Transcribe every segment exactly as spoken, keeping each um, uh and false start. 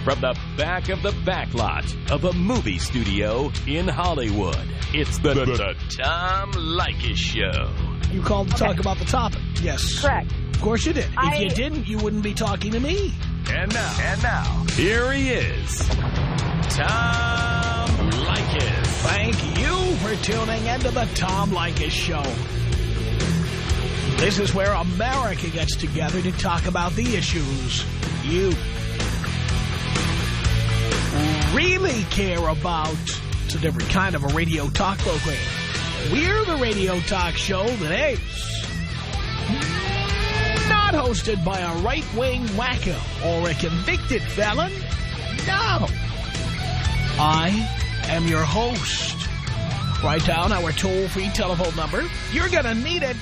From the back of the back lot of a movie studio in Hollywood, it's the, the, the Tom Leykis Show. You called to okay. talk about the topic. Yes. Correct. Of course you did. I... If you didn't, you wouldn't be talking to me. And now, and now, here he is, Tom Leykis. Thank you for tuning into the Tom Leykis Show. This is where America gets together to talk about the issues you really care about. It's a different kind of a radio talk program. We're the radio talk show that is not hosted by a right-wing wacko or a convicted felon. No. I am your host. Write down our toll-free telephone number. You're going to need it.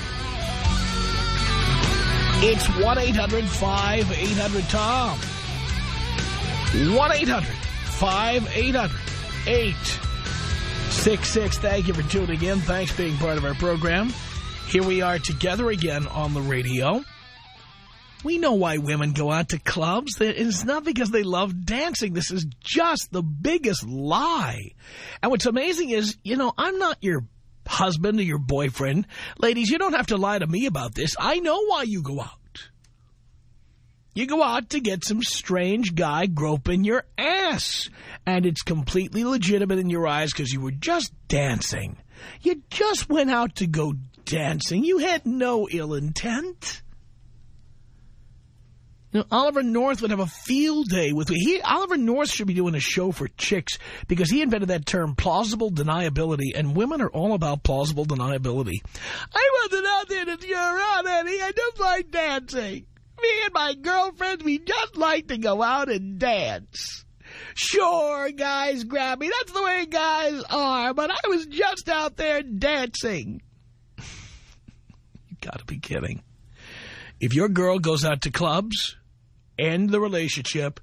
It's one eight hundred five eight hundred Tom. one eight hundred five eight hundred eight six six. Thank you for tuning in. Thanks for being part of our program. Here we are together again on the radio. We know why women go out to clubs. It's not because they love dancing. This is just the biggest lie. And what's amazing is, you know, I'm not your husband or your boyfriend. Ladies, you don't have to lie to me about this. I know why you go out. You go out to get some strange guy groping your ass. And it's completely legitimate in your eyes because you were just dancing. You just went out to go dancing. You had no ill intent. You know, Oliver North would have a field day with me. He, Oliver North should be doing a show for chicks because he invented that term, plausible deniability, and women are all about plausible deniability. I wasn't out there to cheer around, Eddie. I just like dancing. Me and my girlfriends, we just like to go out and dance. Sure, guys grab me. That's the way guys are, but I was just out there dancing. You gotta be kidding. If your girl goes out to clubs, end the relationship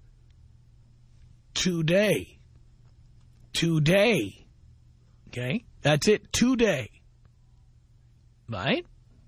today. Today. Okay? That's it. Today. Right?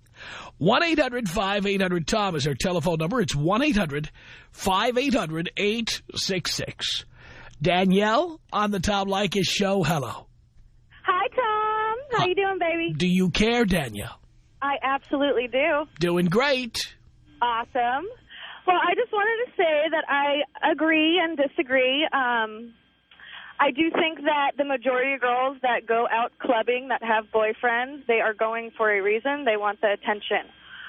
one eight hundred five eight hundred Tom is our telephone number. It's one eight hundred five eight hundred eight six six. Danielle on the Tom Leykis Show. Hello. Hi, Tom. How you doing, baby? Do you care, Danielle? I absolutely do. Doing great. Awesome. Well, I just wanted to say that I agree and disagree. Um, I do think that the majority of girls that go out clubbing that have boyfriends, they are going for a reason. They want the attention.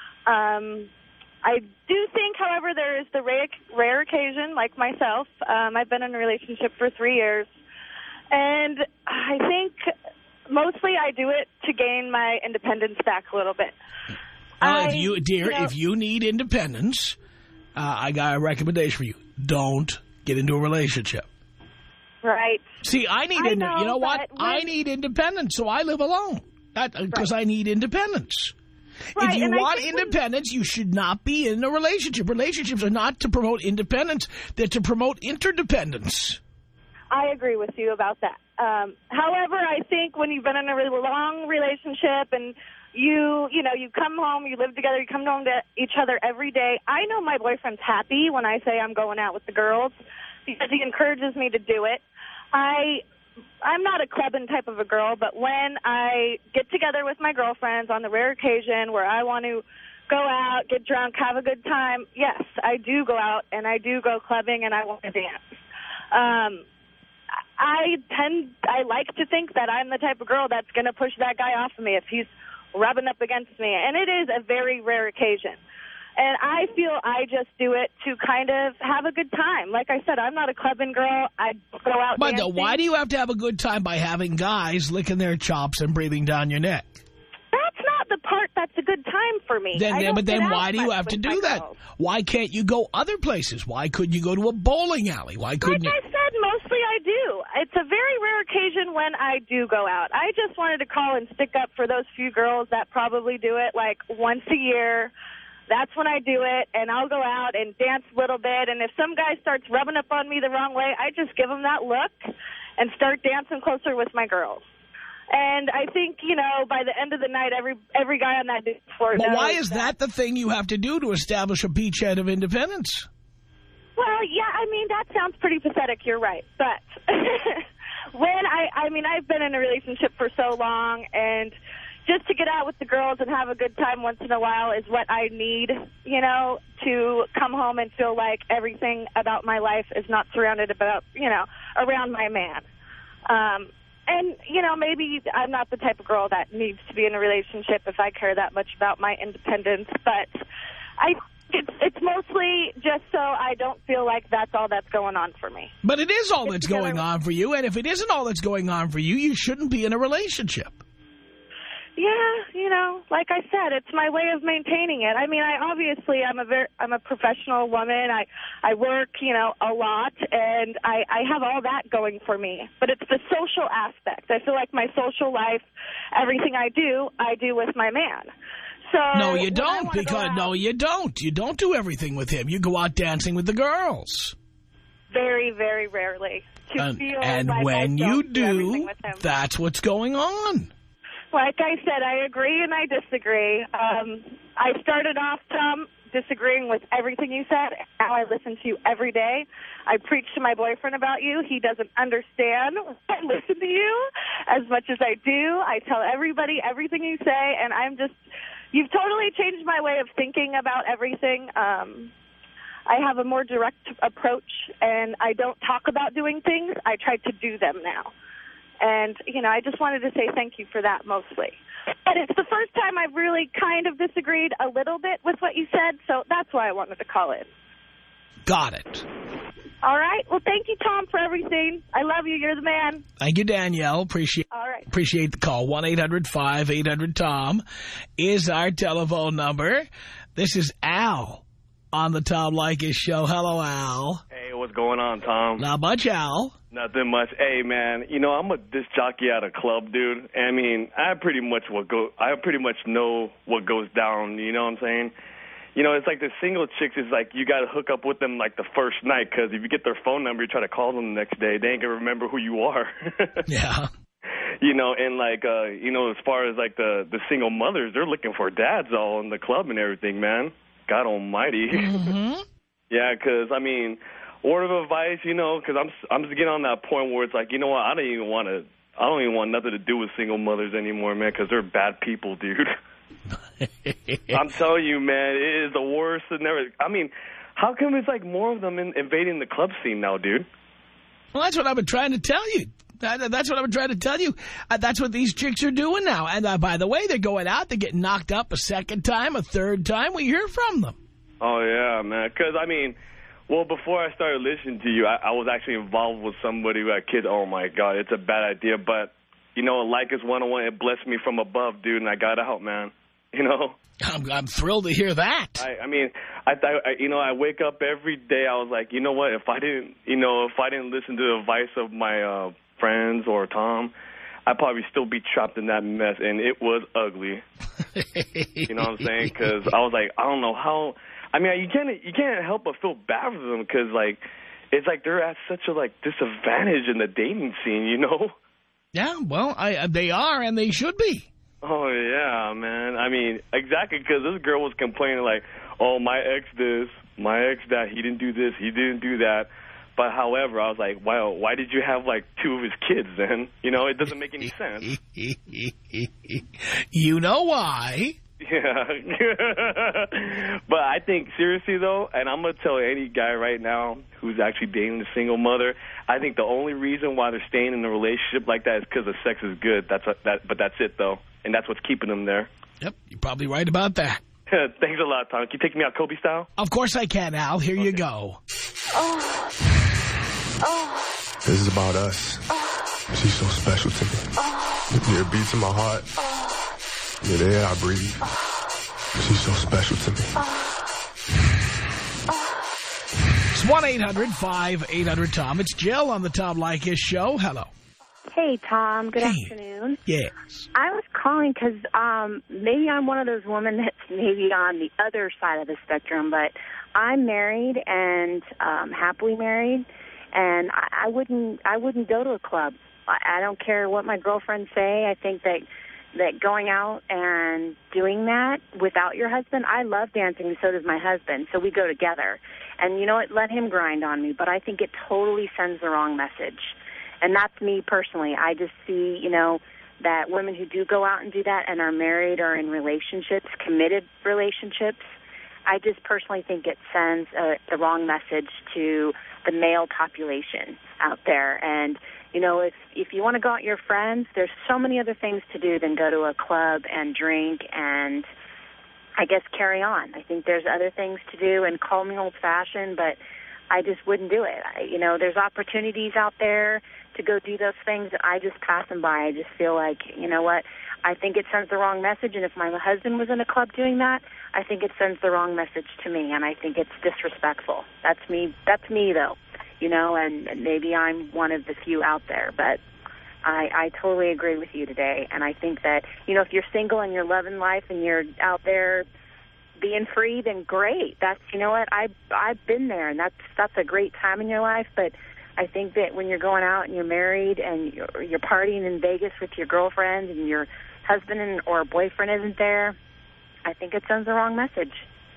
Um, I do think, however, there is the rare, rare occasion, like myself. Um, I've been in a relationship for three years. And I think mostly I do it to gain my independence back a little bit. Uh, I, if you, dear, you know, if you need independence, uh, I got a recommendation for you. Don't get into a relationship. Right. See, I need, I ind know, you know what? when, I need independence, so I live alone. Because right. I need independence. Right, if you want independence, when... you should not be in a relationship. Relationships are not to promote independence. They're to promote interdependence. I agree with you about that. Um, however, I think when you've been in a really long relationship and you, you know, you come home, you live together, you come home to each other every day. I know my boyfriend's happy when I say I'm going out with the girls because he encourages me to do it. I, I'm not a clubbing type of a girl, but when I get together with my girlfriends on the rare occasion where I want to go out, get drunk, have a good time, yes, I do go out and I do go clubbing and I want to dance. Um, I tend, I like to think that I'm the type of girl that's going to push that guy off of me if he's rubbing up against me. And it is a very rare occasion. And I feel I just do it to kind of have a good time. Like I said, I'm not a clubbing girl. I go out but dancing. But why do you have to have a good time by having guys licking their chops and breathing down your neck? That's not the part that's a good time for me. Then, I then but then why do you have to do that? Girls. Why can't you go other places? Why couldn't you go to a bowling alley? Why couldn't like you? Like I said, mostly I do. It's a very rare occasion when I do go out. I just wanted to call and stick up for those few girls that probably do it like once a year. That's when I do it, and I'll go out and dance a little bit. And if some guy starts rubbing up on me the wrong way, I just give him that look and start dancing closer with my girls. And I think, you know, by the end of the night, every every guy on that dance floor knows. But why is that the thing you have to do to establish a beachhead of independence? Well, yeah, I mean, that sounds pretty pathetic. You're right. But when I, I mean, I've been in a relationship for so long, and just to get out with the girls and have a good time once in a while is what I need, you know, to come home and feel like everything about my life is not surrounded about, you know, around my man. Um, and, you know, maybe I'm not the type of girl that needs to be in a relationship if I care that much about my independence, but I It's, it's mostly just so I don't feel like that's all that's going on for me. But it is all It's that's together. going on for you, and if it isn't all that's going on for you, you shouldn't be in a relationship. Yeah, you know, like I said, it's my way of maintaining it. I mean, I obviously I'm a very I'm a professional woman. I I work, you know, a lot, and I I have all that going for me. But it's the social aspect. I feel like my social life, everything I do, I do with my man. So No, you when I don't, wanna go because out- no, you don't. You don't do everything with him. You go out dancing with the girls. Very, very rarely. To And, feel and like I when don't you do everything do, with him. that's what's going on. Like I said, I agree and I disagree. Um, I started off, Tom, disagreeing with everything you said. Now I listen to you every day. I preach to my boyfriend about you. He doesn't understand. I listen to you as much as I do. I tell everybody everything you say, and I'm just, you've totally changed my way of thinking about everything. Um, I have a more direct approach, and I don't talk about doing things. I try to do them now. And, you know, I just wanted to say thank you for that mostly. But it's the first time I've really kind of disagreed a little bit with what you said, so that's why I wanted to call in. Got it. All right. Well, thank you, Tom, for everything. I love you. You're the man. Thank you, Danielle. Appreciate All right. appreciate the call. one eight hundred five eight hundred Tom is our telephone number. This is Al on the Tom Leykis show. Hello, Al. Hey, what's going on, Tom? Not much, Al. Nothing much. Hey, man, you know, I'm a disc jockey at a club, dude. I mean, I pretty much what go. I pretty much know what goes down. You know what I'm saying? You know, it's like the single chicks is like you got to hook up with them like the first night, because if you get their phone number, you try to call them the next day, they ain't gonna remember who you are. Yeah. You know, and like uh, you know, as far as like the the single mothers, they're looking for dads all in the club and everything, man. God Almighty. Mm-hmm. Yeah, because I mean. Word of advice, you know, because I'm I'm just getting on that point where it's like, you know what, I don't even want to, I don't even want nothing to do with single mothers anymore, man, because they're bad people, dude. I'm telling you, man, it is the worst and never. I mean, how come it's like more of them in, invading the club scene now, dude? Well, that's what I've been trying to tell you. That, that's what I've been trying to tell you. Uh, that's what these chicks are doing now. And uh, by the way, they're going out, they're getting knocked up a second time, a third time. We hear from them. Oh, yeah, man, because, I mean... Well, before I started listening to you, I, I was actually involved with somebody who had kids. Oh, my God, it's a bad idea. But, you know, Leykis one oh one, it blessed me from above, dude, and I got out, man. You know? I'm, I'm thrilled to hear that. I, I mean, I, I, you know, I wake up every day, I was like, you know what, if I didn't, you know, if I didn't listen to the advice of my uh, friends or Tom, I'd probably still be trapped in that mess, and it was ugly. You know what I'm saying? Because I was like, I don't know how... I mean, you can't you can't help but feel bad for them because, like, it's like they're at such a, like, disadvantage in the dating scene, you know? Yeah, well, I, they are, and they should be. Oh, yeah, man. I mean, exactly, because this girl was complaining, like, oh, my ex this, my ex that, he didn't do this, he didn't do that. But, however, I was like, wow, why did you have, like, two of his kids then? You know, it doesn't make any sense. You know why. Yeah. But I think, seriously, though, and I'm going to tell any guy right now who's actually dating a single mother, I think the only reason why they're staying in a relationship like that is because the sex is good. That's a, that, But that's it, though. And that's what's keeping them there. Yep, you're probably right about that. Thanks a lot, Tom. Can you take me out Kobe style? Of course I can, Al. Here okay. you go. Oh. Oh. This is about us. Oh. She's so special to me. Oh. Yeah, it beats in my heart. Oh. Yeah, the air I breathe. She's so special to me. It's one eight hundred five eight hundred Tom. It's Jill on the Tom Leykis show. Hello. Hey, Tom. Good Hey. afternoon. Yes. I was calling because um, maybe I'm one of those women that's maybe on the other side of the spectrum, but I'm married and um, happily married, and I, I wouldn't I wouldn't go to a club. I, I don't care what my girlfriends say. I think that that going out and doing that without your husband, I love dancing, and so does my husband, so we go together. And you know what? Let him grind on me, but I think it totally sends the wrong message. And that's me personally. I just see, you know, that women who do go out and do that and are married or in relationships, committed relationships, I just personally think it sends uh, the wrong message to the male population out there. And, you know, if if you want to go out with your friends, there's so many other things to do than go to a club and drink and, I guess, carry on. I think there's other things to do, and call me old-fashioned, but I just wouldn't do it. I, you know, there's opportunities out there to go do those things that I just pass them by. I just feel like, you know what, I think it sends the wrong message, and if my husband was in a club doing that, I think it sends the wrong message to me, and I think it's disrespectful. That's me, that's me though, you know, and maybe I'm one of the few out there, but I, I totally agree with you today, and I think that, you know, if you're single and you're loving life and you're out there being free, then great. That's, you know what, I, I've been there, and that's, that's a great time in your life, but I think that when you're going out and you're married and you're, you're partying in Vegas with your girlfriend and your husband or boyfriend isn't there, I think it sends the wrong message.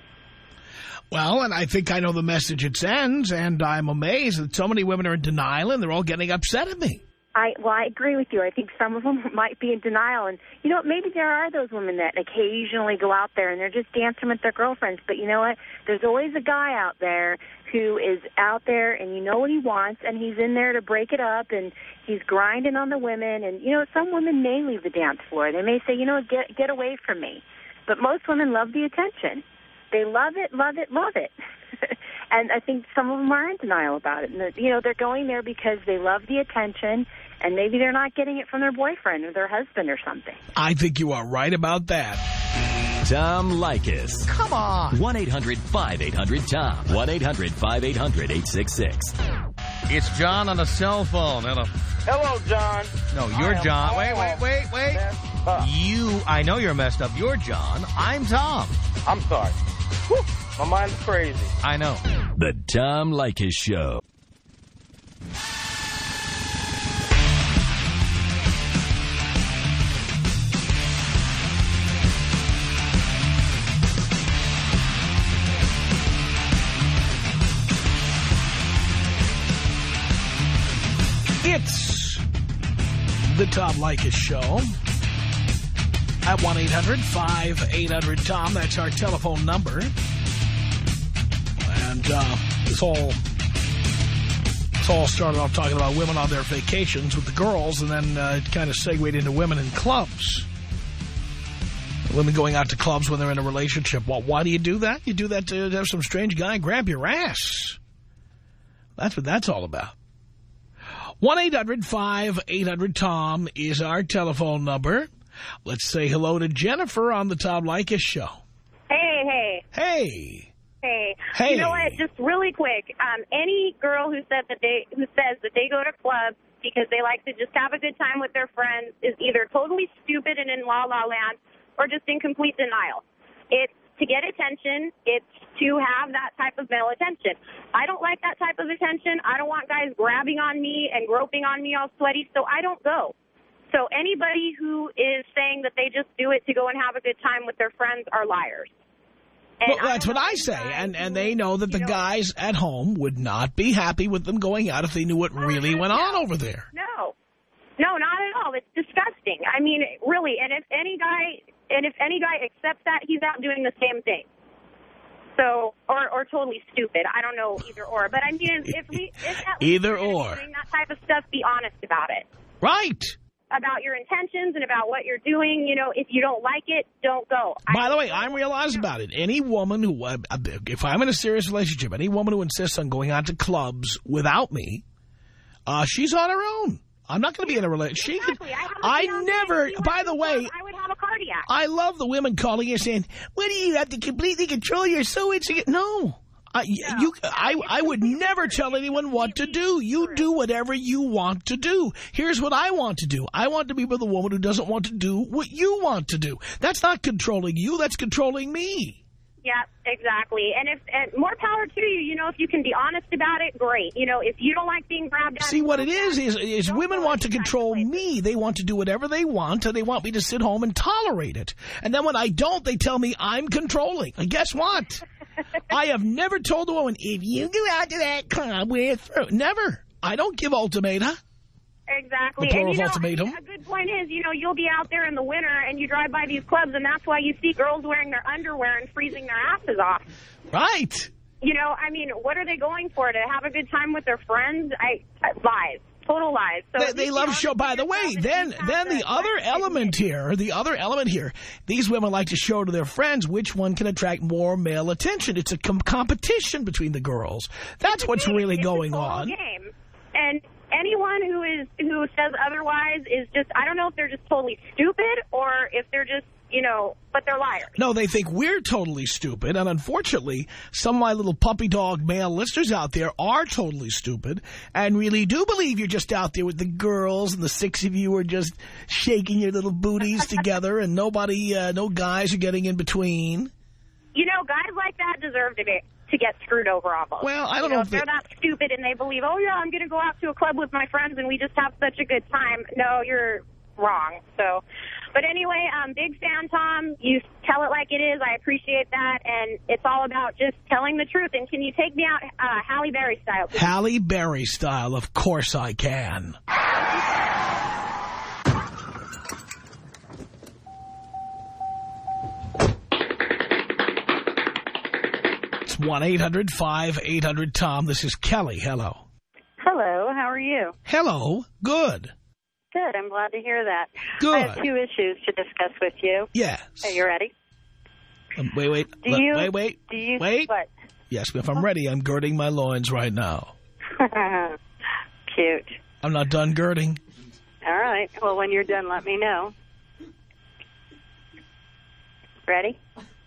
Well, and I think I know the message it sends, and I'm amazed that so many women are in denial and they're all getting upset at me. I Well, I agree with you. I think some of them might be in denial. And, you know, maybe there are those women that occasionally go out there and they're just dancing with their girlfriends. But you know what? There's always a guy out there who is out there and you know what he wants, and he's in there to break it up, and he's grinding on the women. And, you know, some women may leave the dance floor. They may say, you know, get, get away from me. But most women love the attention. They love it, love it, love it. And I think some of them are in denial about it. And, you know, they're going there because they love the attention, and maybe they're not getting it from their boyfriend or their husband or something. I think you are right about that. Tom Leykis. Come on. one eight hundred five eight hundred Tom. one eight hundred five eight hundred eight six six. It's John on a cell phone. And a... Hello, John. No, you're John. Wait, wait, wait, wait. Uh, you, I know you're messed up. You're John. I'm Tom. I'm sorry. Whew, my mind's crazy. I know. The Tom Leykis Show. It's the Tom Leykis Show at one eight hundred five eight hundred Tom. That's our telephone number. And uh, this all, this all started off talking about women on their vacations with the girls, and then uh, it kind of segued into women in clubs. Women going out to clubs when they're in a relationship. Well, why do you do that? You do that to have some strange guy grab your ass. That's what that's all about. one eight hundred five eight hundred Tom is our telephone number. Let's say hello to Jennifer on the Tom Leykis Show. Hey, hey. Hey. Hey. Hey. You know what? Just really quick. Um, any girl who says that they who says that they go to clubs because they like to just have a good time with their friends is either totally stupid and in la la land or just in complete denial. It's to get attention. It's to have that type of male attention. I don't like that type of attention. I don't want guys grabbing on me and groping on me all sweaty, so I don't go. So anybody who is saying that they just do it to go and have a good time with their friends are liars. And well, that's what I say, and and they know that the know, guys at home would not be happy with them going out if they knew what really went on over there. No. No, not at all. It's disgusting. I mean, really, and if any guy... And if any guy accepts that, he's out doing the same thing. So, or or totally stupid. I don't know, either or. But I mean, if we if at either least or doing that type of stuff, be honest about it. Right. About your intentions and about what you're doing. You know, if you don't like it, don't go. By I, the way, I'm real honest about it. Any woman who, uh, if I'm in a serious relationship, any woman who insists on going out to clubs without me, uh, she's on her own. I'm not going to be in a relationship. Exactly. I, I never, by the way, I would have a cardiac. I love the women calling in saying, what do you have to completely control your so insecure? No. I, no. You, I, I would never tell anyone what to do. You do whatever you want to do. Here's what I want to do. I want to be with a woman who doesn't want to do what you want to do. That's not controlling you. That's controlling me. Yeah, exactly. And if and more power to you. You know, if you can be honest about it, great. You know, if you don't like being grabbed down. See, what it is, is, is women want to control me. They want to do whatever they want, and they want me to sit home and tolerate it. And then when I don't, they tell me I'm controlling. And guess what? I have never told a woman, if you go out to that club, we're through. Never. I don't give ultimata. Exactly. The And, you know, ultimatum. a good point is, you know, you'll be out there in the winter and you drive by these clubs, and that's why you see girls wearing their underwear and freezing their asses off. Right. You know, I mean, what are they going for? To have a good time with their friends? I, I lies. Total lies. So They, they love show. By the way, then then the other element here, the other element here, these women like to show to their friends which one can attract more male attention. It's a com competition between the girls. That's what's really going on. Game. And anyone who is who says otherwise is just, I don't know if they're just totally stupid or if they're just, you know, but they're liars. No, they think we're totally stupid, and unfortunately, some of my little puppy dog male listeners out there are totally stupid and really do believe you're just out there with the girls and the six of you are just shaking your little booties together and nobody, uh, no guys are getting in between. You know, guys like that deserve to be to get screwed over almost. Well, I don't you know, know if if they're they... that stupid and they believe, oh, yeah, I'm going to go out to a club with my friends and we just have such a good time. No, you're wrong. So, but anyway, um, big fan, Tom. You tell it like it is. I appreciate that. And it's all about just telling the truth. And can you take me out uh, Halle Berry style, please? Halle Berry style, of course I can. It's one eight hundred five eight hundred Tom. This is Kelly. Hello. Hello. How are you? Hello. Good. Good. I'm glad to hear that. Good. I have two issues to discuss with you. Yes. Are you ready? Um, wait, wait. Do Let, you, wait, wait. Do you, wait. What? Yes, if I'm ready, I'm girding my loins right now. Cute. I'm not done girding. All right. Well, when you're done, let me know. Ready?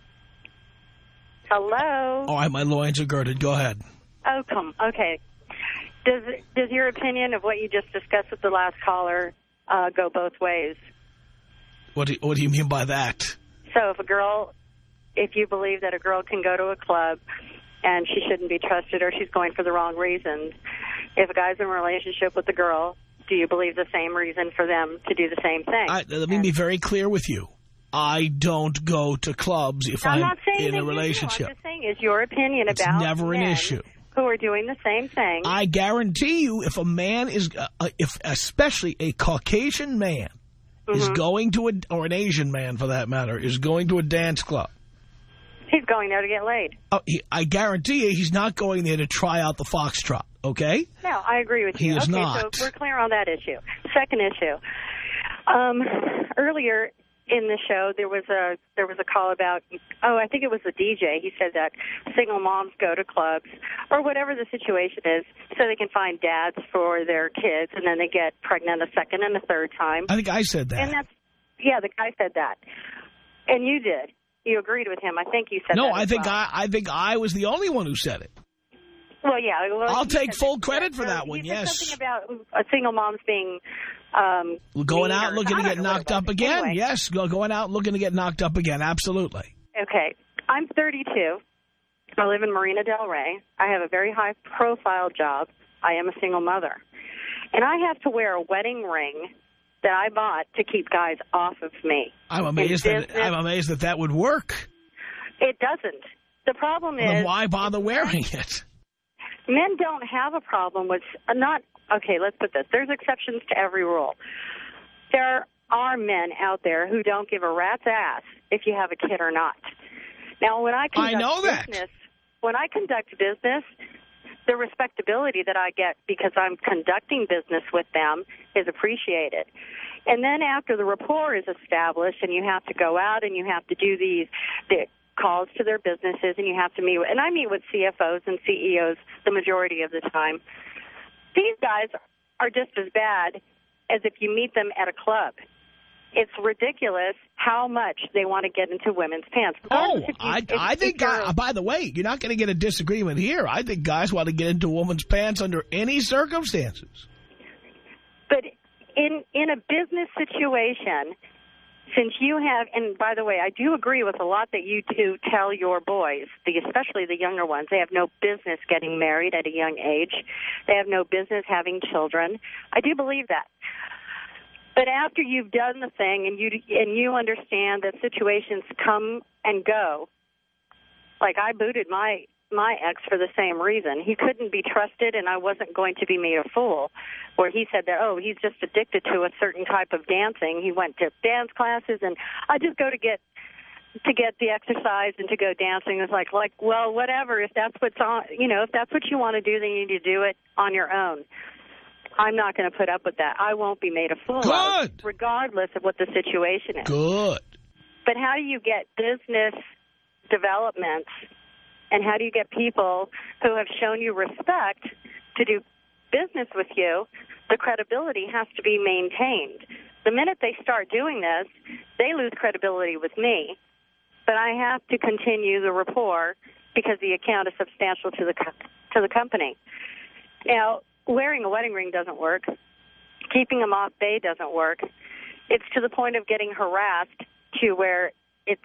Hello? All right, my loins are girded. Go ahead. Oh, come. Okay. Does does your opinion of what you just discussed with the last caller uh, go both ways? What do, what do you mean by that? So if a girl, if you believe that a girl can go to a club and she shouldn't be trusted or she's going for the wrong reasons, if a guy's in a relationship with a girl, do you believe the same reason for them to do the same thing? I, let me and, be very clear with you. I don't go to clubs if I'm, I'm not saying in a relationship. You. I'm just saying, is your opinion it's about never an men issue. Who are doing the same thing? I guarantee you, if a man is, uh, if especially a Caucasian man mm-hmm. is going to a, or an Asian man for that matter, is going to a dance club. He's going there to get laid. Oh, he, I guarantee you, he's not going there to try out the foxtrot. Okay? No, I agree with you. He is okay, not. So we're clear on that issue. Second issue. Um, earlier in the show, there was a there was a call about, oh, I think it was the D J. He said that single moms go to clubs or whatever the situation is so they can find dads for their kids, and then they get pregnant a second and a third time. I think I said that. And that's, yeah, the guy said that. And you did. You agreed with him. I think you said no, that. No, I think well. I, I think I was the only one who said it. Well, yeah. Well, I'll take full that. credit for so that one, he yes. Something about a single mom's being um, going out looking to get knocked up again. Anyway. Yes, going out looking to get knocked up again. Absolutely. Okay. I'm thirty-two. I live in Marina Del Rey. I have a very high-profile job. I am a single mother. And I have to wear a wedding ring that I bought to keep guys off of me. I'm amazed that I'm amazed that that would work. It doesn't. The problem is... Then why bother wearing it? Men don't have a problem with... Uh, not Okay, let's put this. There's exceptions to every rule. There are men out there who don't give a rat's ass if you have a kid or not. Now, when I conduct I know that. business, when I conduct business, the respectability that I get because I'm conducting business with them is appreciated. And then after the rapport is established and you have to go out and you have to do these the calls to their businesses and you have to meet, and I meet with C F Os and C E Os the majority of the time, these guys are just as bad as if you meet them at a club. It's ridiculous how much they want to get into women's pants. Oh, you, I, if, I think, guy, by the way, you're not going to get a disagreement here. I think guys want to get into a woman's pants under any circumstances. But in in a business situation, since you have, and by the way, I do agree with a lot that you two tell your boys, the, especially the younger ones, they have no business getting married at a young age. They have no business having children. I do believe that. But after you've done the thing and you and you understand that situations come and go, like I booted my my ex for the same reason. He couldn't be trusted, and I wasn't going to be made a fool, where he said that, oh, he's just addicted to a certain type of dancing. He went to dance classes, and I just go to get to get the exercise and to go dancing. It's like, like, well, whatever. If that's what's on, you know, if that's what you want to do, then you need to do it on your own. I'm not going to put up with that. I won't be made a fool of, regardless of what the situation is. Good. But how do you get business developments, and how do you get people who have shown you respect to do business with you? The credibility has to be maintained. The minute they start doing this, they lose credibility with me. But I have to continue the rapport because the account is substantial to the to the company. Now, wearing a wedding ring doesn't work. Keeping them off bay doesn't work. It's to the point of getting harassed to where it's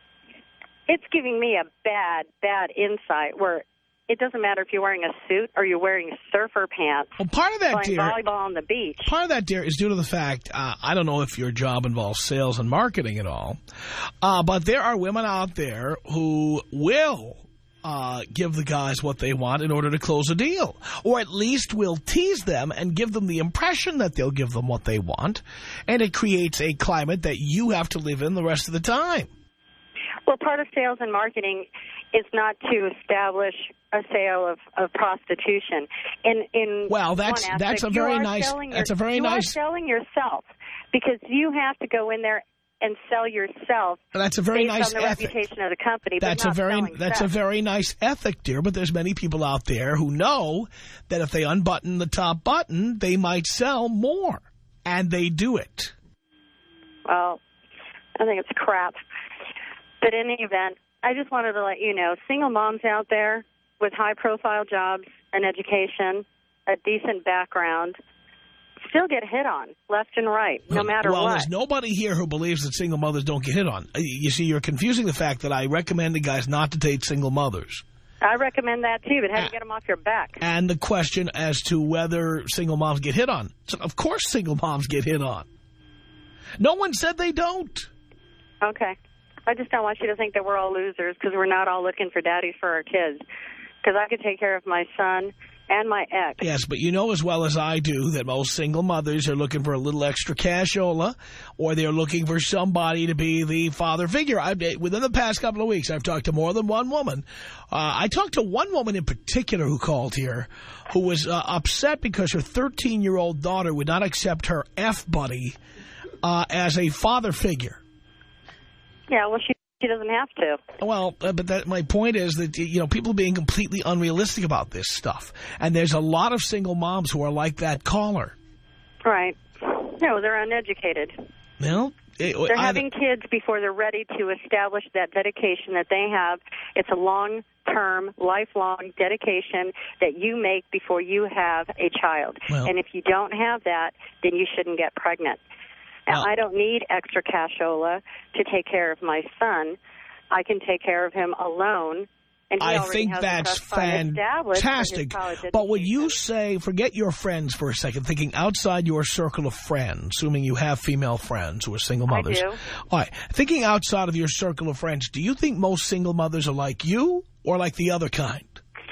it's giving me a bad, bad insight where it doesn't matter if you're wearing a suit or you're wearing surfer pants. Well, part of that, playing dear, volleyball on the beach. Part of that, dear, is due to the fact, uh, I don't know if your job involves sales and marketing at all, uh, but there are women out there who will uh, give the guys what they want in order to close a deal, or at least will tease them and give them the impression that they'll give them what they want, and it creates a climate that you have to live in the rest of the time. Well, part of sales and marketing is not to establish a sale of, of prostitution. In in well, that's one aspect, that's a very nice. Your, that's a very you nice. You are selling yourself because you have to go in there and sell yourself. That's a very based nice on the ethic. reputation of the company. That's but a not very selling that's sex. a very nice ethic, dear. But there's many people out there who know that if they unbutton the top button, they might sell more, and they do it. Well, I think it's crap. But in any event, I just wanted to let you know, single moms out there with high-profile jobs, an education, a decent background, still get hit on left and right, no matter well, what. Well, there's nobody here who believes that single mothers don't get hit on. You see, you're confusing the fact that I recommend the guys not to date single mothers. I recommend that, too, but how do you get them off your back? And the question as to whether single moms get hit on. So, of course single moms get hit on. No one said they don't. Okay. I just don't want you to think that we're all losers because we're not all looking for daddies for our kids. Because I could take care of my son and my ex. Yes, but you know as well as I do that most single mothers are looking for a little extra cashola, or they're looking for somebody to be the father figure. I, within the past couple of weeks, I've talked to more than one woman. Uh, I talked to one woman in particular who called here who was uh, upset because her thirteen-year-old daughter would not accept her F-buddy uh, as a father figure. Yeah, well, she, she doesn't have to. Well, uh, but that, my point is that, you know, people are being completely unrealistic about this stuff. And there's a lot of single moms who are like that caller. Right. No, they're uneducated. Well, it, they're I, having kids before they're ready to establish that dedication that they have. It's a long-term, lifelong dedication that you make before you have a child. Well, and if you don't have that, then you shouldn't get pregnant. Now, I don't need extra cashola to take care of my son. I can take care of him alone. And he I already think has that's fantastic. But would you say, forget your friends for a second, thinking outside your circle of friends, assuming you have female friends who are single mothers. I do. All right. Thinking outside of your circle of friends, do you think most single mothers are like you or like the other kind?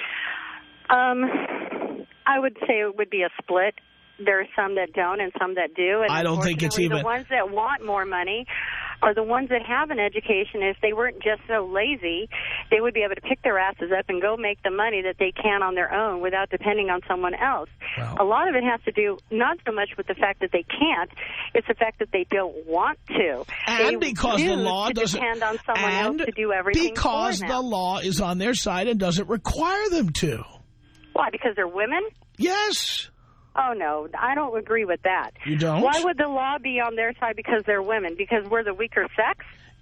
Um, I would say it would be a split. There are some that don't and some that do. And I don't think it's even... the ones that want more money are the ones that have an education. If they weren't just so lazy, they would be able to pick their asses up and go make the money that they can on their own without depending on someone else. Wow. A lot of it has to do not so much with the fact that they can't, it's the fact that they don't want to. And they because the law to doesn't... depend on someone and else to do everything because for the them. law is on their side and doesn't require them to. Why, because they're women? Yes. Oh, no, I don't agree with that. You don't? Why would the law be on their side because they're women? Because we're the weaker sex?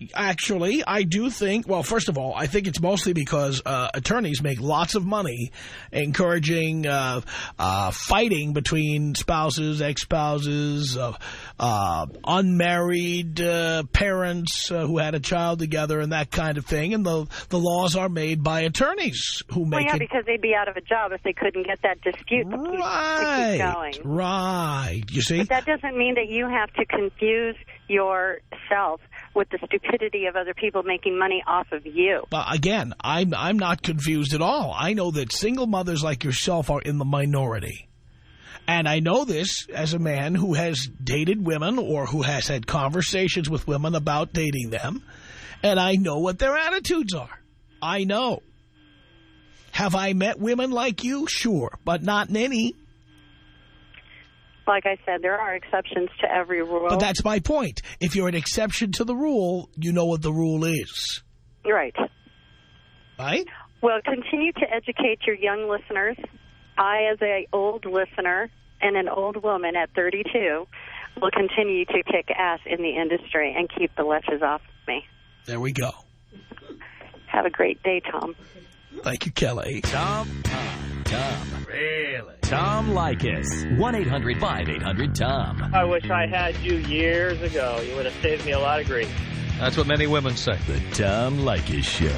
Actually, I do think, well, first of all, I think it's mostly because uh, attorneys make lots of money encouraging uh, uh, fighting between spouses, ex-spouses, uh, uh, unmarried uh, parents uh, who had a child together and that kind of thing. And the, the laws are made by attorneys who make well, yeah, it... because they'd be out of a job if they couldn't get that dispute to keep, right, to keep going. Right, you see? But that doesn't mean that you have to confuse yourself with the stupidity of other people making money off of you. But again, I'm, I'm not confused at all. I know that single mothers like yourself are in the minority. And I know this as a man who has dated women or who has had conversations with women about dating them. And I know what their attitudes are. I know. Have I met women like you? Sure, but not many. Like I said, there are exceptions to every rule. But that's my point. If you're an exception to the rule, you know what the rule is. Right. Right? Well, continue to educate your young listeners. I, as an old listener and an old woman at thirty-two, will continue to kick ass in the industry and keep the leches off of me. There we go. Have a great day, Tom. Thank you, Kelly. Tom, Tom, Tom. Really? Tom Leykis. one eight hundred five eight hundred Tom. I wish I had you years ago. You would have saved me a lot of grief. That's what many women say. The Tom Leykis Show.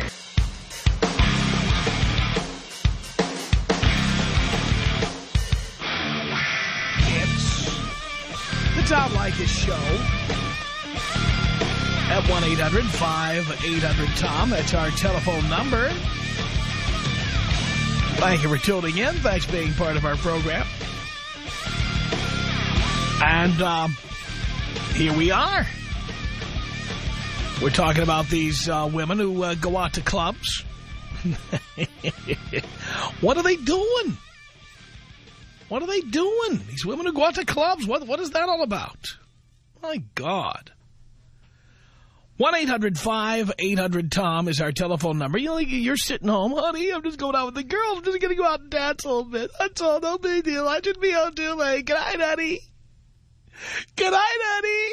It's the Tom Leykis Show. At one eight hundred five eight hundred Tom. That's our telephone number. Thank you for tuning in. Thanks for being part of our program. And um, here we are. We're talking about these uh, women who uh, go out to clubs. What are they doing? What are they doing? These women who go out to clubs, what, what is that all about? My God. one eight hundred five eight hundred Tom is our telephone number. You know, you're sitting home, honey, I'm just going out with the girls. I'm just going to go out and dance a little bit. That's all, no big deal. I shouldn't be out too late. Good night, honey. Good night, honey.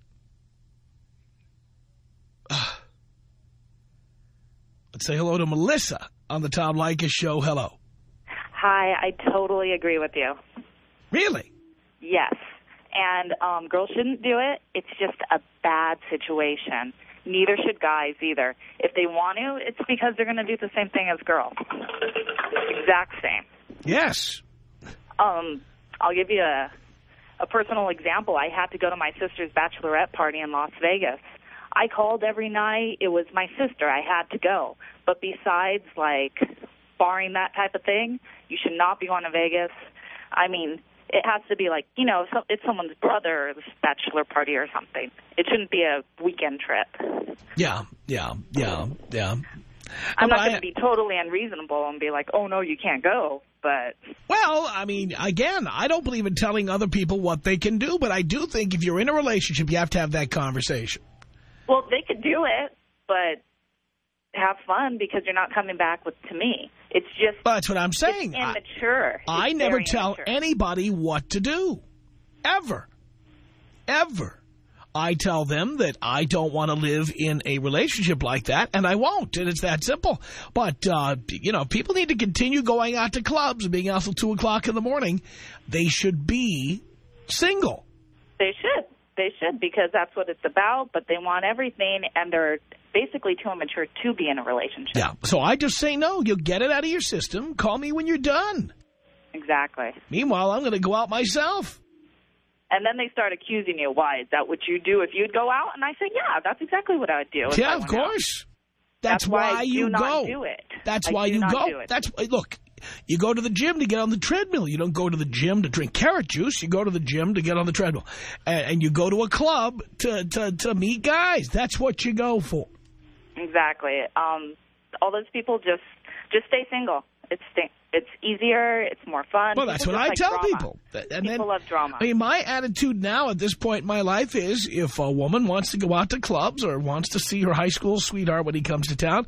Let's say hello to Melissa on the Tom Leykis Show. Hello. Hi, I totally agree with you. Really? Yes. And um, girls shouldn't do it. It's just a bad situation. Neither should guys either. If they want to, it's because they're going to do the same thing as girls. Exact same. Yes. Um, I'll give you a, a personal example. I had to go to my sister's bachelorette party in Las Vegas. I called every night. It was my sister. I had to go. But besides, like, barring that type of thing, you should not be going to Vegas. I mean, it has to be like, you know, if it's someone's brother's bachelor party or something. It shouldn't be a weekend trip. Yeah, yeah, yeah, yeah. I'm but not going I, to be totally unreasonable and be like, oh, no, you can't go. But well, I mean, again, I don't believe in telling other people what they can do, but I do think if you're in a relationship, you have to have that conversation. Well, they could do it, but have fun because you're not coming back with to me. It's just well, that's what I'm saying. It's immature. I, I never tell immature. anybody what to do. Ever. Ever. I tell them that I don't want to live in a relationship like that, and I won't, and it's that simple. But, uh, you know, people need to continue going out to clubs and being out till two o'clock in the morning. They should be single. They should. They should, because that's what it's about, but they want everything, and they're basically too immature to be in a relationship. Yeah, so I just say no. You'll get it out of your system. Call me when you're done. Exactly. Meanwhile, I'm going to go out myself. And then they start accusing you. Why? Is that what you do if you'd go out? And I say, yeah, that's exactly what I would do. Yeah, of course. That's, that's why, why you do go. Not do it. That's I why do you not go. Do it. That's look. You go to the gym to get on the treadmill. You don't go to the gym to drink carrot juice. You go to the gym to get on the treadmill. And, and you go to a club to, to, to meet guys. That's what you go for. Exactly. Um, all those people just just stay single. It's it's easier. It's more fun. Well, that's people what I like tell drama. people. And people then, love drama. I mean, my attitude now at this point in my life is if a woman wants to go out to clubs or wants to see her high school sweetheart when he comes to town,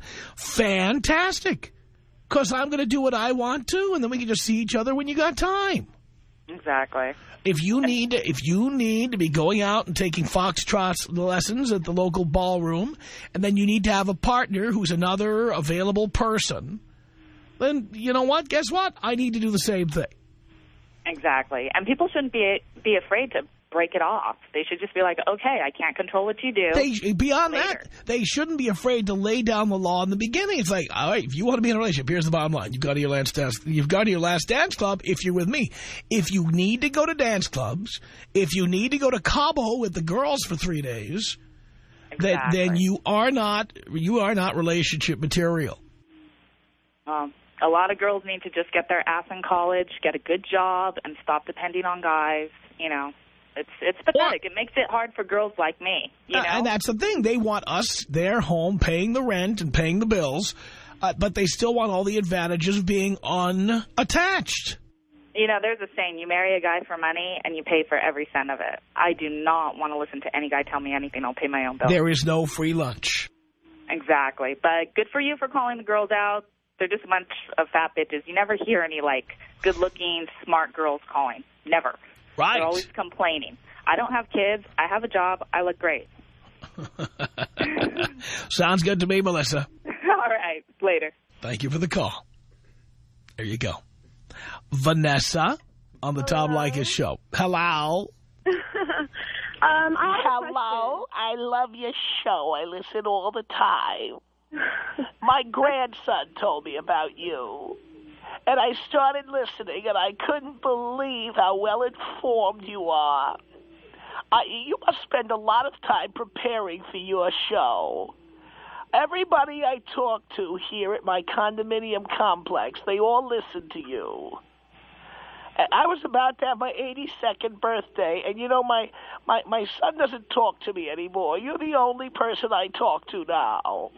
fantastic. Because I'm going to do what I want to, and then we can just see each other when you got time. Exactly. If you need, if you need to be going out and taking foxtrot lessons at the local ballroom, and then you need to have a partner who's another available person, then you know what? Guess what? I need to do the same thing. Exactly. And people shouldn't be be afraid to break it off. They should just be like, okay, I can't control what you do. They, beyond later. that, they shouldn't be afraid to lay down the law in the beginning. It's like, all right, if you want to be in a relationship, here's the bottom line. You've got to your last dance. You've got to your last dance club if you're with me. If you need to go to dance clubs, if you need to go to Cabo with the girls for three days, exactly. that, then you are not you are not relationship material. Um, a lot of girls need to just get their ass in college, get a good job, and stop depending on guys, you know. It's it's pathetic. Or, it makes it hard for girls like me, you know? Uh, and that's the thing. They want us, their home, paying the rent and paying the bills, uh, but they still want all the advantages of being unattached. You know, there's a saying, you marry a guy for money and you pay for every cent of it. I do not want to listen to any guy tell me anything. I'll pay my own bills. There is no free lunch. Exactly. But good for you for calling the girls out. They're just a bunch of fat bitches. You never hear any, like, good-looking, smart girls calling. Never. Right. They're always complaining. I don't have kids. I have a job. I look great. Sounds good to me, Melissa. All right. Later. Thank you for the call. There you go. Vanessa on the Tom Leykis show. Hello. um, I Hello. I love your show. I listen all the time. My grandson told me about you. And I started listening, and I couldn't believe how well-informed you are. Uh, you must spend a lot of time preparing for your show. Everybody I talk to here at my condominium complex, they all listen to you. And I was about to have my eighty-second birthday, and, you know, my, my, my son doesn't talk to me anymore. You're the only person I talk to now.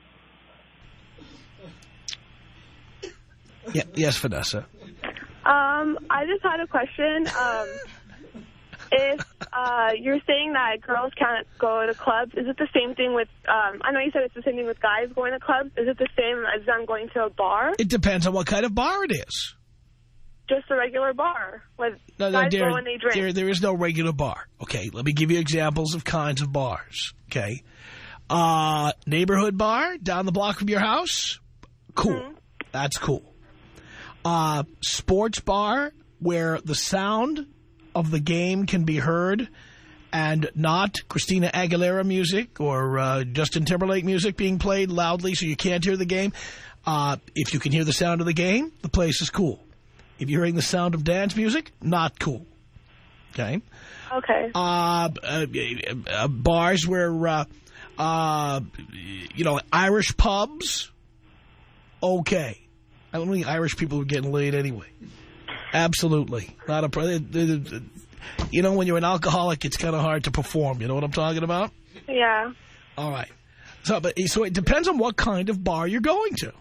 Yeah, yes, Vanessa. Um, I just had a question. Um, if uh, you're saying that girls can't go to clubs, is it the same thing with, um, I know you said it's the same thing with guys going to clubs. Is it the same as them going to a bar? It depends on what kind of bar it is. Just a regular bar with no, no, guys there, go and they drink. There, there is no regular bar. Okay, let me give you examples of kinds of bars. Okay. Uh, neighborhood bar down the block from your house? Cool. Mm-hmm. That's cool. Uh, sports bar where the sound of the game can be heard and not Christina Aguilera music or uh, Justin Timberlake music being played loudly so you can't hear the game. Uh, if you can hear the sound of the game, the place is cool. If you're hearing the sound of dance music, not cool. Okay? Okay. Uh, uh, uh, bars where, uh, uh, you know, Irish pubs, okay. I don't think Irish people are getting laid anyway. Absolutely. Not a. You know, when you're an alcoholic, it's kind of hard to perform. You know what I'm talking about? Yeah. All right. So, but so it depends on what kind of bar you're going to.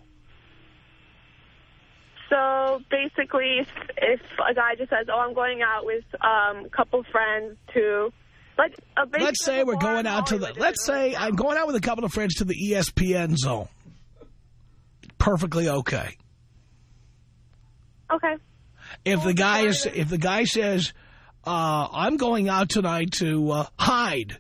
So basically, if, if a guy just says, "Oh, I'm going out with um, a couple friends to," like, a let's say we're going out to the. Let's say I'm going out with a couple of friends to the E S P N zone. Perfectly okay. Okay. If the guy is, if the guy says, uh, "I'm going out tonight to uh, hide,"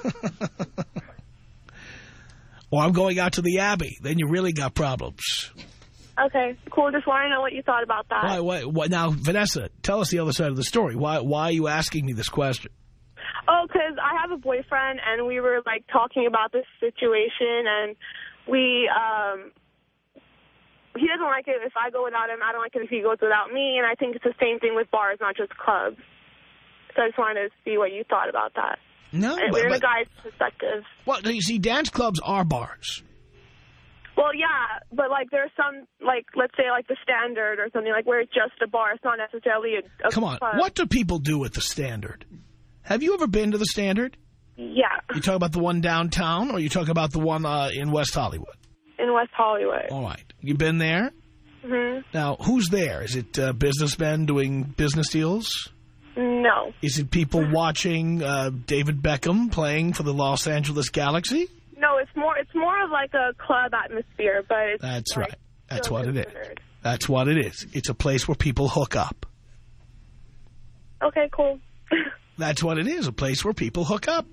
or "I'm going out to the Abbey," then you really got problems. Okay, cool. Just want to know what you thought about that. Why, why, why, now, Vanessa, tell us the other side of the story. Why, why are you asking me this question? Oh, because I have a boyfriend, and we were, like, talking about this situation, and we, um, he doesn't like it if I go without him. I don't like it if he goes without me, and I think it's the same thing with bars, not just clubs. So I just wanted to see what you thought about that. No, and but, we're in but, a guy's perspective. Well, you see, dance clubs are bars. Well, yeah, but, like, there's some, like, let's say, like, the Standard or something, like, where it's just a bar. It's not necessarily a, a Come on. club. What do people do at the Standard? Have you ever been to the Standard? Yeah. You talk about the one downtown, or you talk about the one uh, in West Hollywood? In West Hollywood. All right. You been there? Mm-hmm. Now, who's there? Is it uh, businessmen doing business deals? No. Is it people watching uh, David Beckham playing for the Los Angeles Galaxy? No, it's more it's more of like a club atmosphere, but it's That's like, right. That's what it is. That's what it is. It's a place where people hook up. Okay, cool. That's what it is, a place where people hook up.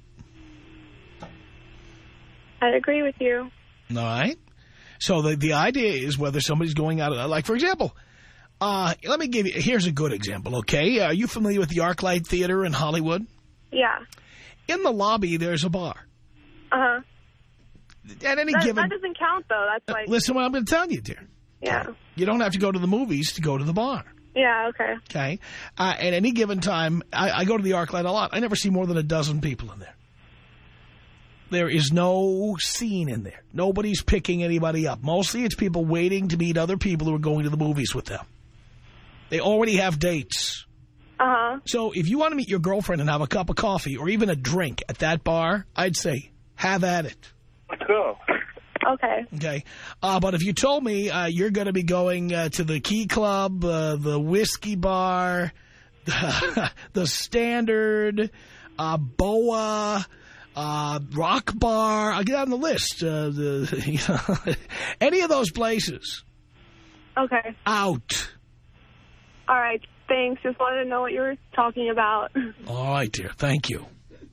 I agree with you. All right. So the, the idea is whether somebody's going out, like, for example, uh, let me give you, here's a good example, okay? Are you familiar with the ArcLight Theater in Hollywood? Yeah. In the lobby, there's a bar. Uh-huh. At any that, given... That doesn't count, though. That's like... Uh, listen to what I'm going to tell you, dear. Yeah. You don't have to go to the movies to go to the bar. Yeah, okay. Okay? Uh, at any given time, I, I go to the ArcLight a lot. I never see more than a dozen people in there. There is no scene in there. Nobody's picking anybody up. Mostly it's people waiting to meet other people who are going to the movies with them. They already have dates. Uh-huh. So if you want to meet your girlfriend and have a cup of coffee or even a drink at that bar, I'd say have at it. Let's go. Okay. Okay. Uh, but if you told me uh, you're going to be going uh, to the Key Club, uh, the Whiskey Bar, the, the Standard, uh, B O A... Uh, Rock Bar, I'll get on the list. Uh, the, you know, any of those places. Okay. Out. All right. Thanks. Just wanted to know what you were talking about. All right, dear. Thank you.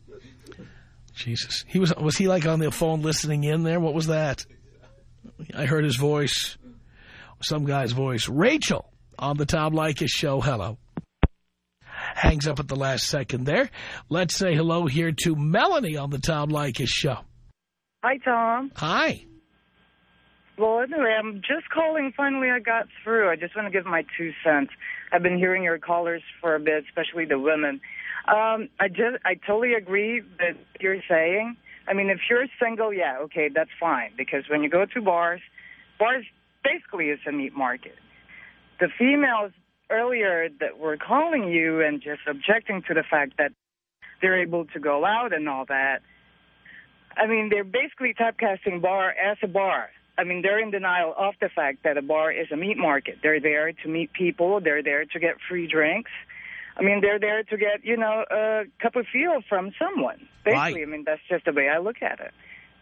Jesus. He was, was he like on the phone listening in there? What was that? I heard his voice. Some guy's voice. Rachel on the Tom Leykis show. Hello. Hangs up at the last second there. Let's say hello here to Melanie on the Tom Leykis show. Hi, Tom. Hi. Well, anyway, I'm just calling. Finally, I got through. I just want to give my two cents. I've been hearing your callers for a bit, especially the women. Um, I just, I totally agree that you're saying. I mean, if you're single, yeah, okay, that's fine. Because when you go to bars, bars basically is a meat market. The females earlier that were calling you and just objecting to the fact that they're able to go out and all that, I mean, they're basically typecasting bar as a bar. I mean, they're in denial of the fact that a bar is a meat market. They're there to meet people. They're there to get free drinks. I mean, they're there to get, you know, a cup of feel from someone. Basically, right. I mean, that's just the way I look at it.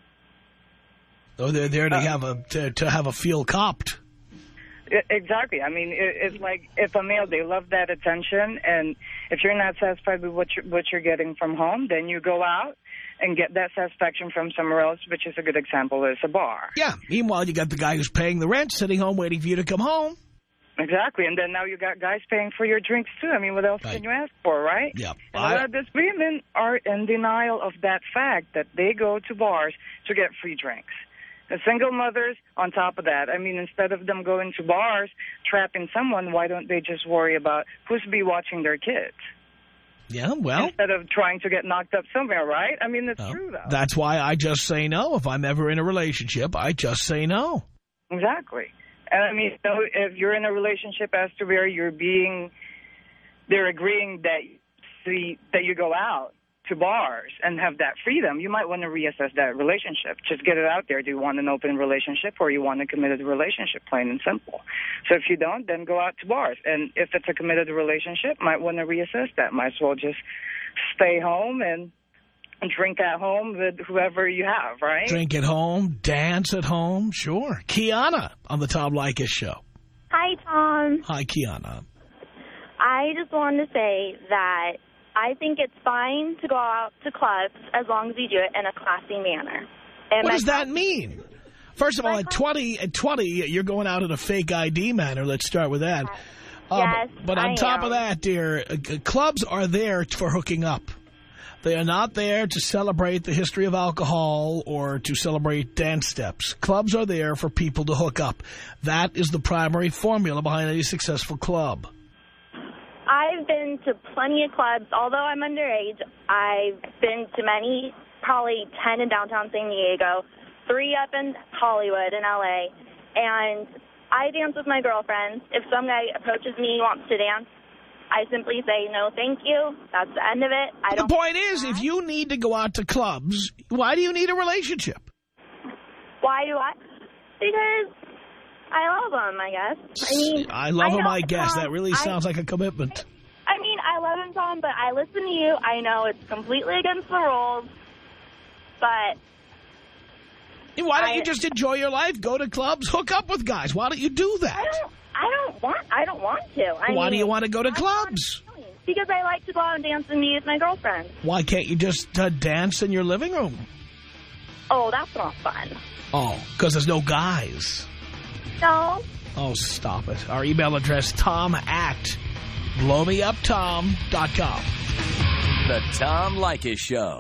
Oh, they're there to uh, have a to, to have a feel copped. Exactly. I mean, it's like if a male, they love that attention, and if you're not satisfied with what you're, what you're getting from home, then you go out and get that satisfaction from somewhere else, which is a good example is a bar. Yeah. Meanwhile, you got the guy who's paying the rent sitting home waiting for you to come home. Exactly. And then now you got guys paying for your drinks, too. I mean, what else right. can you ask for, right? Yeah. And I... a lot of these women are in denial of that fact that they go to bars to get free drinks. The single mothers, on top of that, I mean, instead of them going to bars, trapping someone, why don't they just worry about who's be watching their kids? Yeah, well. Instead of trying to get knocked up somewhere, right? I mean, it's well, true, though. That's why I just say no. If I'm ever in a relationship, I just say no. Exactly. And I mean, so if you're in a relationship as to where you're being, they're agreeing that, see, that you go out to bars and have that freedom, you might want to reassess that relationship. Just get it out there. Do you want an open relationship or you want a committed relationship, plain and simple? So if you don't, then go out to bars. And if it's a committed relationship, might want to reassess that. Might as well just stay home and drink at home with whoever you have, right? Drink at home, dance at home, sure. Kiana on the Tom Leykis show. Hi, Tom. Hi, Kiana. I just wanted to say that I think it's fine to go out to clubs as long as you do it in a classy manner. And what does that mean? First of all, at twenty, at twenty, you're going out in a fake I D manner. Let's start with that. Yes, um, but on I top am. of that, dear, uh, clubs are there for hooking up. They are not there to celebrate the history of alcohol or to celebrate dance steps. Clubs are there for people to hook up. That is the primary formula behind any successful club. I've been to plenty of clubs. Although I'm underage, I've been to many, probably ten in downtown San Diego, three up in Hollywood in L A, and I dance with my girlfriends. If some guy approaches me and wants to dance, I simply say, no, thank you. That's the end of it. I don't the point is, if you need to go out to clubs, why do you need a relationship? Why do I? Because I love him, I guess. I mean, I love I him, I guess. Tom, that really sounds I, like a commitment. I mean, I love him, Tom, but I listen to you. I know it's completely against the rules, but why don't I, you just enjoy your life, go to clubs, hook up with guys? Why don't you do that? I don't, I don't want. I don't want to. I why mean, do you want to go to clubs? Because I like to go out and dance and meet with my girlfriends. Why can't you just uh, dance in your living room? Oh, that's not fun. Oh, because there's no guys. No. Oh, stop it. Our email address, tom at blow me up tom dot com. The Tom Leykis Show.